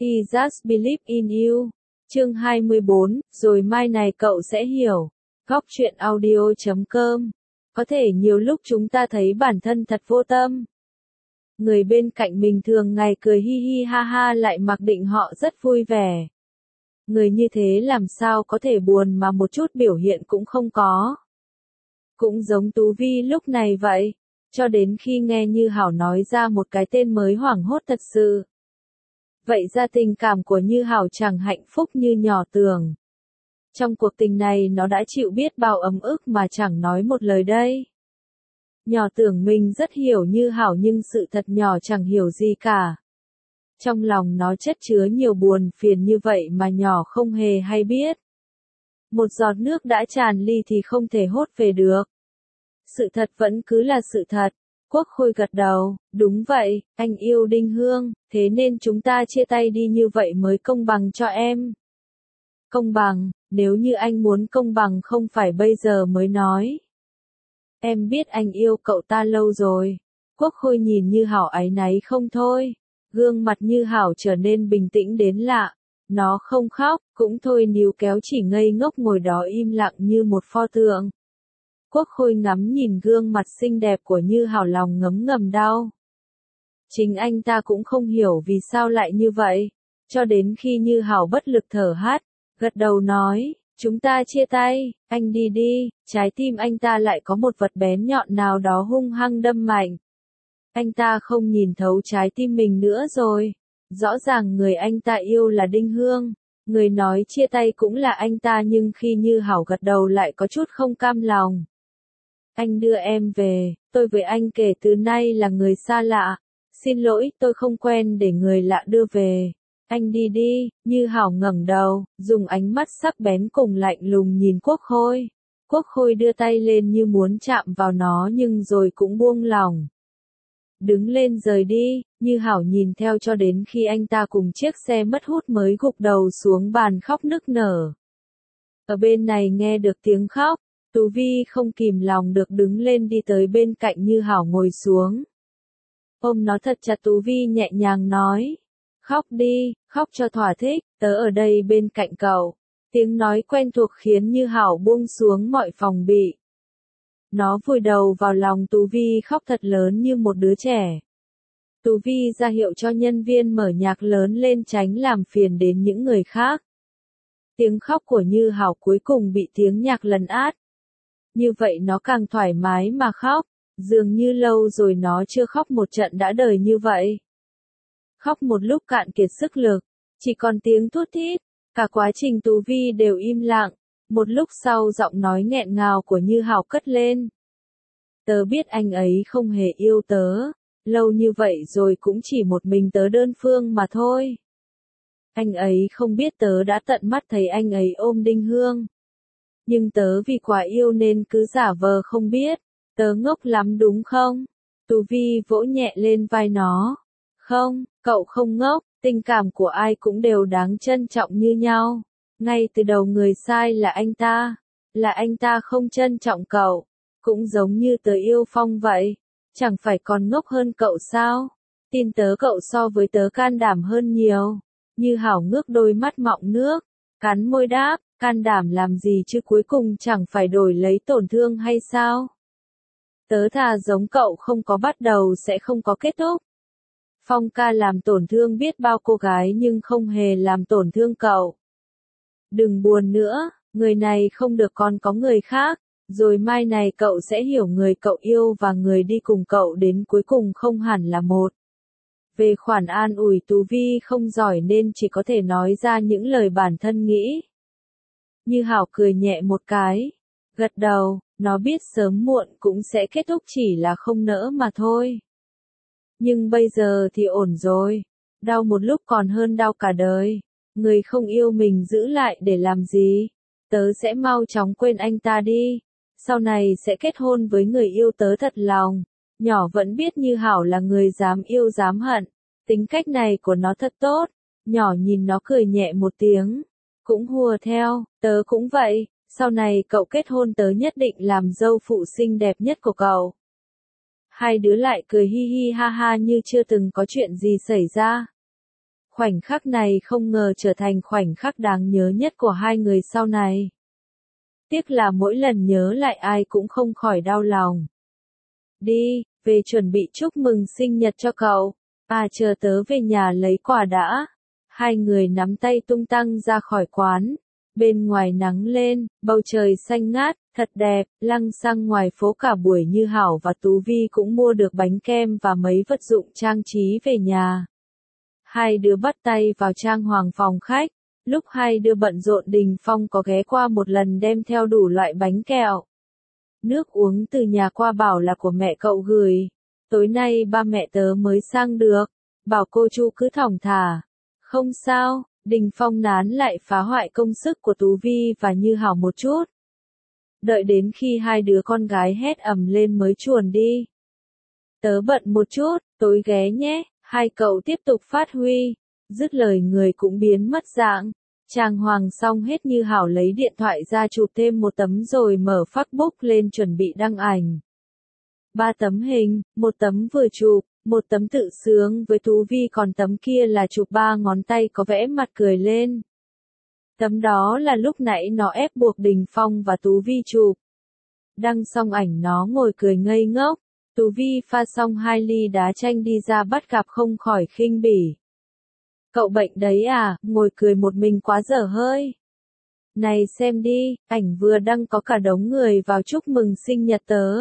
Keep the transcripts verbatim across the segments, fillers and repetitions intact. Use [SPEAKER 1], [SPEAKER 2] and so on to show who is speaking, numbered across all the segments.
[SPEAKER 1] I just believe in you. Chương hai mươi bốn, rồi mai này cậu sẽ hiểu. Góc truyện audio chấm com. Có thể nhiều lúc chúng ta thấy bản thân thật vô tâm. Người bên cạnh mình thường ngày cười hi hi ha ha lại mặc định họ rất vui vẻ. Người như thế làm sao có thể buồn mà một chút biểu hiện cũng không có. Cũng giống Tú Vi lúc này vậy, cho đến khi nghe Như Hảo nói ra một cái tên mới hoảng hốt thật sự. Vậy ra tình cảm của Như Hảo chẳng hạnh phúc như Nhỏ Tường. Trong cuộc tình này nó đã chịu biết bao ấm ức mà chẳng nói một lời đây. Nhỏ tưởng mình rất hiểu Như Hảo nhưng sự thật nhỏ chẳng hiểu gì cả. Trong lòng nó chất chứa nhiều buồn phiền như vậy mà nhỏ không hề hay biết. Một giọt nước đã tràn ly thì không thể hốt về được. Sự thật vẫn cứ là sự thật. Quốc Khôi gật đầu, đúng vậy, anh yêu Đinh Hương, thế nên chúng ta chia tay đi như vậy mới công bằng cho em. Công bằng, nếu như anh muốn công bằng không phải bây giờ mới nói. Em biết anh yêu cậu ta lâu rồi. Quốc Khôi nhìn Như Hảo áy náy không thôi. Gương mặt Như Hảo trở nên bình tĩnh đến lạ. Nó không khóc, cũng thôi níu kéo chỉ ngây ngốc ngồi đó im lặng như một pho tượng. Quốc Khôi ngắm nhìn gương mặt xinh đẹp của Như Hảo lòng ngấm ngầm đau. Chính anh ta cũng không hiểu vì sao lại như vậy. Cho đến khi Như Hảo bất lực thở hắt, gật đầu nói, chúng ta chia tay, anh đi đi, trái tim anh ta lại có một vật bén nhọn nào đó hung hăng đâm mạnh. Anh ta không nhìn thấu trái tim mình nữa rồi. Rõ ràng người anh ta yêu là Đinh Hương. Người nói chia tay cũng là anh ta nhưng khi Như Hảo gật đầu lại có chút không cam lòng. Anh đưa em về, tôi với anh kể từ nay là người xa lạ. Xin lỗi, tôi không quen để người lạ đưa về. Anh đi đi, Như Hảo ngẩng đầu, dùng ánh mắt sắc bén cùng lạnh lùng nhìn Quốc Khôi. Quốc Khôi đưa tay lên như muốn chạm vào nó nhưng rồi cũng buông lỏng. Đứng lên rời đi, Như Hảo nhìn theo cho đến khi anh ta cùng chiếc xe mất hút mới gục đầu xuống bàn khóc nức nở. Ở bên này nghe được tiếng khóc, Tú Vi không kìm lòng được đứng lên đi tới bên cạnh Như Hảo ngồi xuống. Ôm nó thật chặt Tú Vi nhẹ nhàng nói. Khóc đi, khóc cho thỏa thích, tớ ở đây bên cạnh cậu. Tiếng nói quen thuộc khiến Như Hảo buông xuống mọi phòng bị. Nó vùi đầu vào lòng Tú Vi khóc thật lớn như một đứa trẻ. Tú Vi ra hiệu cho nhân viên mở nhạc lớn lên tránh làm phiền đến những người khác. Tiếng khóc của Như Hảo cuối cùng bị tiếng nhạc lấn át. Như vậy nó càng thoải mái mà khóc, dường như lâu rồi nó chưa khóc một trận đã đời như vậy. Khóc một lúc cạn kiệt sức lực, chỉ còn tiếng thút thít, cả quá trình Tú Vi đều im lặng, một lúc sau giọng nói nghẹn ngào của Như Hảo cất lên. Tớ biết anh ấy không hề yêu tớ, lâu như vậy rồi cũng chỉ một mình tớ đơn phương mà thôi. Anh ấy không biết tớ đã tận mắt thấy anh ấy ôm Đinh Hương. Nhưng tớ vì quá yêu nên cứ giả vờ không biết, tớ ngốc lắm đúng không? Tú Vi vỗ nhẹ lên vai nó. Không, cậu không ngốc, tình cảm của ai cũng đều đáng trân trọng như nhau. Ngay từ đầu người sai là anh ta, là anh ta không trân trọng cậu, cũng giống như tớ yêu Phong vậy, chẳng phải còn ngốc hơn cậu sao? Tin tớ cậu so với tớ can đảm hơn nhiều. Như Hảo ngước đôi mắt mọng nước, cắn môi đáp, can đảm làm gì chứ cuối cùng chẳng phải đổi lấy tổn thương hay sao? Tớ thà giống cậu không có bắt đầu sẽ không có kết thúc. Phong ca làm tổn thương biết bao cô gái nhưng không hề làm tổn thương cậu. Đừng buồn nữa, người này không được còn có người khác, rồi mai này cậu sẽ hiểu người cậu yêu và người đi cùng cậu đến cuối cùng không hẳn là một. Về khoản an ủi Tú Vi không giỏi nên chỉ có thể nói ra những lời bản thân nghĩ. Như Hảo cười nhẹ một cái, gật đầu, nó biết sớm muộn cũng sẽ kết thúc chỉ là không nỡ mà thôi. Nhưng bây giờ thì ổn rồi, đau một lúc còn hơn đau cả đời, người không yêu mình giữ lại để làm gì, tớ sẽ mau chóng quên anh ta đi, sau này sẽ kết hôn với người yêu tớ thật lòng. Nhỏ vẫn biết Như Hảo là người dám yêu dám hận, tính cách này của nó thật tốt, nhỏ nhìn nó cười nhẹ một tiếng, cũng hùa theo, tớ cũng vậy, sau này cậu kết hôn tớ nhất định làm dâu phụ xinh đẹp nhất của cậu. Hai đứa lại cười hi hi ha ha như chưa từng có chuyện gì xảy ra. Khoảnh khắc này không ngờ trở thành khoảnh khắc đáng nhớ nhất của hai người sau này. Tiếc là mỗi lần nhớ lại ai cũng không khỏi đau lòng. Đi, về chuẩn bị chúc mừng sinh nhật cho cậu. À chờ tớ về nhà lấy quà đã. Hai người nắm tay tung tăng ra khỏi quán. Bên ngoài nắng lên, bầu trời xanh ngát, thật đẹp, lăng xăng ngoài phố cả buổi Như Hảo và Tú Vi cũng mua được bánh kem và mấy vật dụng trang trí về nhà. Hai đứa bắt tay vào trang hoàng phòng khách. Lúc hai đứa bận rộn Đình Phong có ghé qua một lần đem theo đủ loại bánh kẹo. Nước uống từ nhà qua bảo là của mẹ cậu gửi. Tối nay ba mẹ tớ mới sang được. Bảo cô Chu cứ thong thả. Không sao, Đình Phong nán lại phá hoại công sức của Tú Vi và Như Hảo một chút. Đợi đến khi hai đứa con gái hét ầm lên mới chuồn đi. Tớ bận một chút, tối ghé nhé, hai cậu tiếp tục phát huy. Dứt lời người cũng biến mất dạng. Trang hoàng xong hết Như Hảo lấy điện thoại ra chụp thêm một tấm rồi mở Facebook lên chuẩn bị đăng ảnh. Ba tấm hình, một tấm vừa chụp, một tấm tự sướng với Tú Vi còn tấm kia là chụp ba ngón tay có vẽ mặt cười lên. Tấm đó là lúc nãy nó ép buộc Đình Phong và Tú Vi chụp. Đăng xong ảnh nó ngồi cười ngây ngốc, Tú Vi pha xong hai ly đá chanh đi ra bắt gặp không khỏi khinh bỉ. Cậu bệnh đấy à, ngồi cười một mình quá dở hơi. Này xem đi, ảnh vừa đăng có cả đống người vào chúc mừng sinh nhật tớ.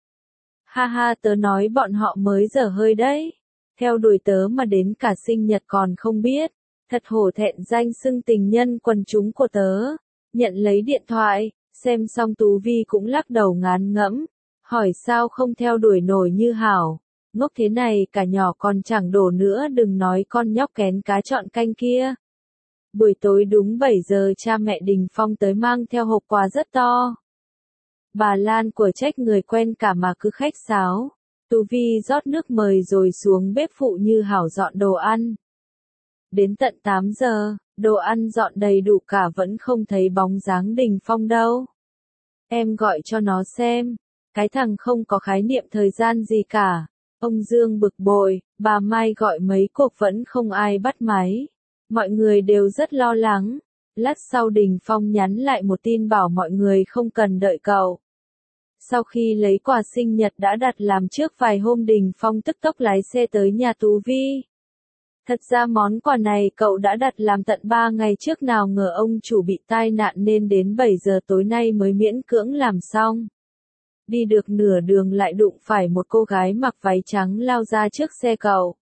[SPEAKER 1] Ha ha tớ nói bọn họ mới dở hơi đấy. Theo đuổi tớ mà đến cả sinh nhật còn không biết. Thật hổ thẹn danh xưng tình nhân quần chúng của tớ. Nhận lấy điện thoại, xem xong Tú Vi cũng lắc đầu ngán ngẫm. Hỏi sao không theo đuổi nổi Như Hảo. Ngốc thế này cả nhỏ còn chẳng đổ nữa đừng nói con nhóc kén cá chọn canh kia. Buổi tối đúng bảy giờ cha mẹ Đình Phong tới mang theo hộp quà rất to. Bà Lan của trách người quen cả mà cứ khách sáo. Tú Vi rót nước mời rồi xuống bếp phụ Như Hảo dọn đồ ăn. Đến tận tám giờ, đồ ăn dọn đầy đủ cả vẫn không thấy bóng dáng Đình Phong đâu. Em gọi cho nó xem. Cái thằng không có khái niệm thời gian gì cả. Ông Dương bực bội, bà Mai gọi mấy cuộc vẫn không ai bắt máy. Mọi người đều rất lo lắng. Lát sau Đình Phong nhắn lại một tin bảo mọi người không cần đợi cậu. Sau khi lấy quà sinh nhật đã đặt làm trước vài hôm Đình Phong tức tốc lái xe tới nhà Tú Vi. Thật ra món quà này cậu đã đặt làm tận ba ngày trước nào ngờ ông chủ bị tai nạn nên đến bảy giờ tối nay mới miễn cưỡng làm xong. Đi được nửa đường lại đụng phải một cô gái mặc váy trắng lao ra trước xe cậu.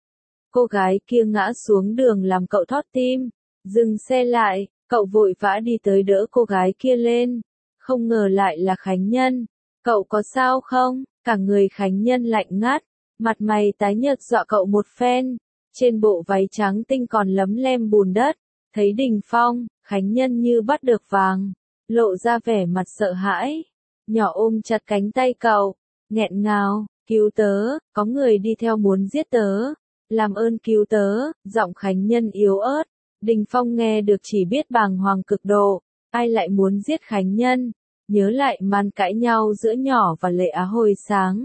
[SPEAKER 1] Cô gái kia ngã xuống đường làm cậu thót tim. Dừng xe lại, cậu vội vã đi tới đỡ cô gái kia lên. Không ngờ lại là Khánh Nhân. Cậu có sao không? Cả người Khánh Nhân lạnh ngắt. Mặt mày tái nhợt dọa cậu một phen. Trên bộ váy trắng tinh còn lấm lem bùn đất. Thấy Đình Phong, Khánh Nhân như bắt được vàng. Lộ ra vẻ mặt sợ hãi. Nhỏ ôm chặt cánh tay cậu. Nghẹn ngào, cứu tớ, có người đi theo muốn giết tớ. Làm ơn cứu tớ, giọng Khánh Nhân yếu ớt. Đình Phong nghe được chỉ biết bàng hoàng cực độ. Ai lại muốn giết Khánh Nhân? Nhớ lại màn cãi nhau giữa nhỏ và Lệ Á hồi sáng.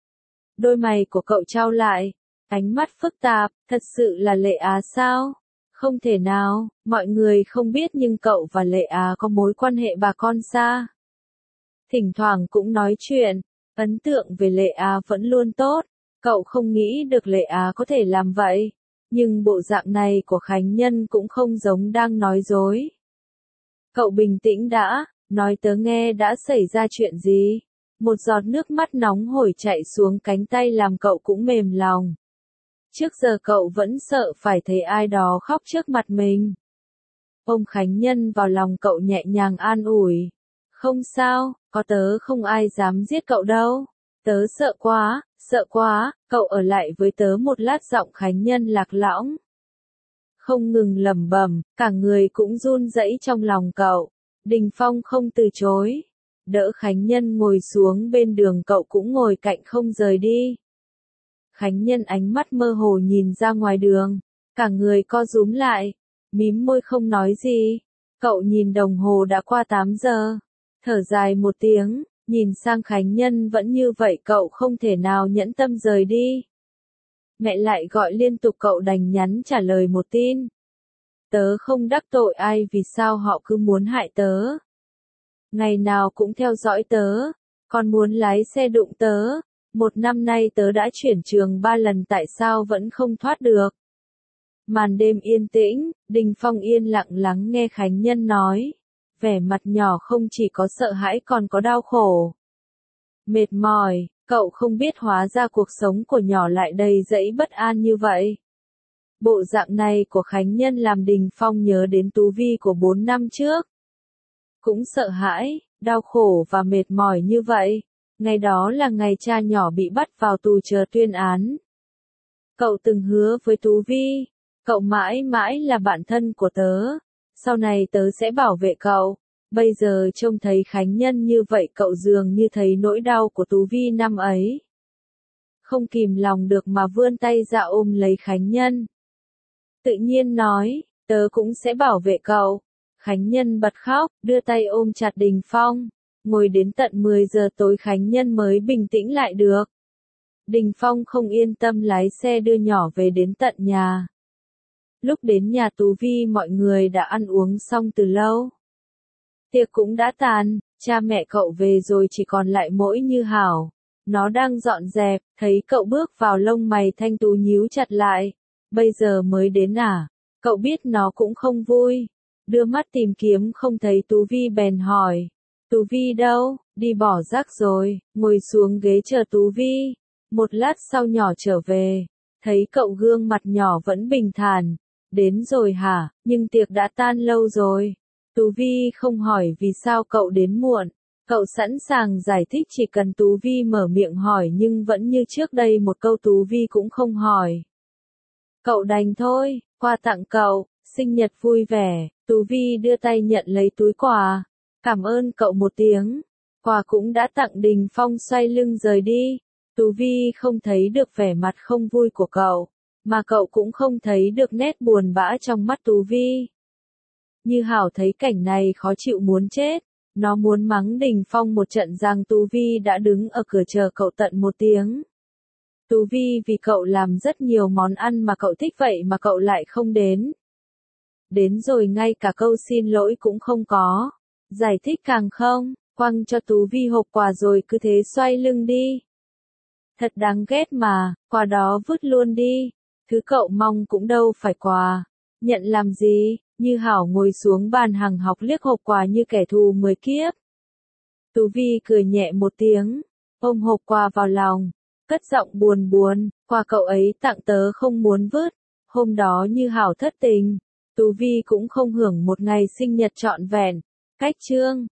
[SPEAKER 1] Đôi mày của cậu trao lại. Ánh mắt phức tạp, thật sự là Lệ Á sao? Không thể nào, mọi người không biết nhưng cậu và Lệ Á có mối quan hệ bà con xa. Thỉnh thoảng cũng nói chuyện, ấn tượng về Lệ Á vẫn luôn tốt. Cậu không nghĩ được Lệ Á có thể làm vậy. Nhưng bộ dạng này của Khánh Nhân cũng không giống đang nói dối. Cậu bình tĩnh đã, nói tớ nghe đã xảy ra chuyện gì. Một giọt nước mắt nóng hổi chạy xuống cánh tay làm cậu cũng mềm lòng. Trước giờ cậu vẫn sợ phải thấy ai đó khóc trước mặt mình. Ôm Khánh Nhân vào lòng cậu nhẹ nhàng an ủi. Không sao, có tớ không ai dám giết cậu đâu. Tớ sợ quá, sợ quá, cậu ở lại với tớ một lát giọng Khánh Nhân lạc lõng. Không ngừng lẩm bẩm, cả người cũng run rẩy trong lòng cậu. Đình Phong không từ chối. Đỡ Khánh Nhân ngồi xuống bên đường cậu cũng ngồi cạnh không rời đi. Khánh Nhân ánh mắt mơ hồ nhìn ra ngoài đường. Cả người co rúm lại. Mím môi không nói gì. Cậu nhìn đồng hồ đã qua tám giờ. Thở dài một tiếng. Nhìn sang Khánh Nhân vẫn như vậy cậu không thể nào nhẫn tâm rời đi. Mẹ lại gọi liên tục cậu đành nhắn trả lời một tin. Tớ không đắc tội ai vì sao họ cứ muốn hại tớ. Ngày nào cũng theo dõi tớ, còn muốn lái xe đụng tớ. Một năm nay tớ đã chuyển trường ba lần tại sao vẫn không thoát được. Màn đêm yên tĩnh, Đinh Phong yên lặng lắng nghe Khánh Nhân nói. Vẻ mặt nhỏ không chỉ có sợ hãi còn có đau khổ. Mệt mỏi, cậu không biết hóa ra cuộc sống của nhỏ lại đầy dẫy bất an như vậy. Bộ dạng này của Khánh Nhân làm Đinh Phong nhớ đến Tú Vi của bốn năm trước. Cũng sợ hãi, đau khổ và mệt mỏi như vậy. Ngày đó là ngày cha nhỏ bị bắt vào tù chờ tuyên án. Cậu từng hứa với Tú Vi, cậu mãi mãi là bạn thân của tớ, sau này tớ sẽ bảo vệ cậu. Bây giờ trông thấy Khánh Nhân như vậy cậu dường như thấy nỗi đau của Tú Vi năm ấy. Không kìm lòng được mà vươn tay ra ôm lấy Khánh Nhân. Tự nhiên nói, tớ cũng sẽ bảo vệ cậu. Khánh Nhân bật khóc, đưa tay ôm chặt Đinh Phong. Ngồi đến tận mười giờ tối Khánh Nhân mới bình tĩnh lại được. Đinh Phong không yên tâm lái xe đưa nhỏ về đến tận nhà. Lúc đến nhà Tú Vi mọi người đã ăn uống xong từ lâu. Tiệc cũng đã tàn, cha mẹ cậu về rồi chỉ còn lại mỗi Như Hảo. Nó đang dọn dẹp, thấy cậu bước vào lông mày thanh tú nhíu chặt lại. Bây giờ mới đến à? Cậu biết nó cũng không vui. Đưa mắt tìm kiếm không thấy Tú Vi bèn hỏi. Tú Vi đâu? Đi bỏ rác rồi, ngồi xuống ghế chờ Tú Vi. Một lát sau nhỏ trở về, thấy cậu gương mặt nhỏ vẫn bình thản. Đến rồi hả? Nhưng tiệc đã tan lâu rồi. Tú Vi không hỏi vì sao cậu đến muộn. Cậu sẵn sàng giải thích chỉ cần Tú Vi mở miệng hỏi nhưng vẫn như trước đây một câu Tú Vi cũng không hỏi. Cậu đành thôi, quà tặng cậu, sinh nhật vui vẻ. Tú Vi đưa tay nhận lấy túi quà. Cảm ơn cậu một tiếng. Quà cũng đã tặng. Đinh Phong xoay lưng rời đi. Tú Vi không thấy được vẻ mặt không vui của cậu, mà cậu cũng không thấy được nét buồn bã trong mắt Tú Vi. Như Hảo thấy cảnh này khó chịu muốn chết. Nó muốn mắng Đinh Phong một trận rằng Tú Vi đã đứng ở cửa chờ cậu tận một tiếng. Tú Vi vì cậu làm rất nhiều món ăn mà cậu thích vậy mà cậu lại không đến. Đến rồi ngay cả câu xin lỗi cũng không có. Giải thích càng không, quăng cho Tú Vi hộp quà rồi cứ thế xoay lưng đi. Thật đáng ghét mà, quà đó vứt luôn đi. Thứ cậu mong cũng đâu phải quà. Nhận làm gì? Như Hảo ngồi xuống bàn hàng học liếc hộp quà như kẻ thù mười kiếp. Tú Vi cười nhẹ một tiếng, ôm hộp quà vào lòng, cất giọng buồn buồn, quà cậu ấy tặng tớ không muốn vứt. Hôm đó Như Hảo thất tình, Tú Vi cũng không hưởng một ngày sinh nhật trọn vẹn. Cách chương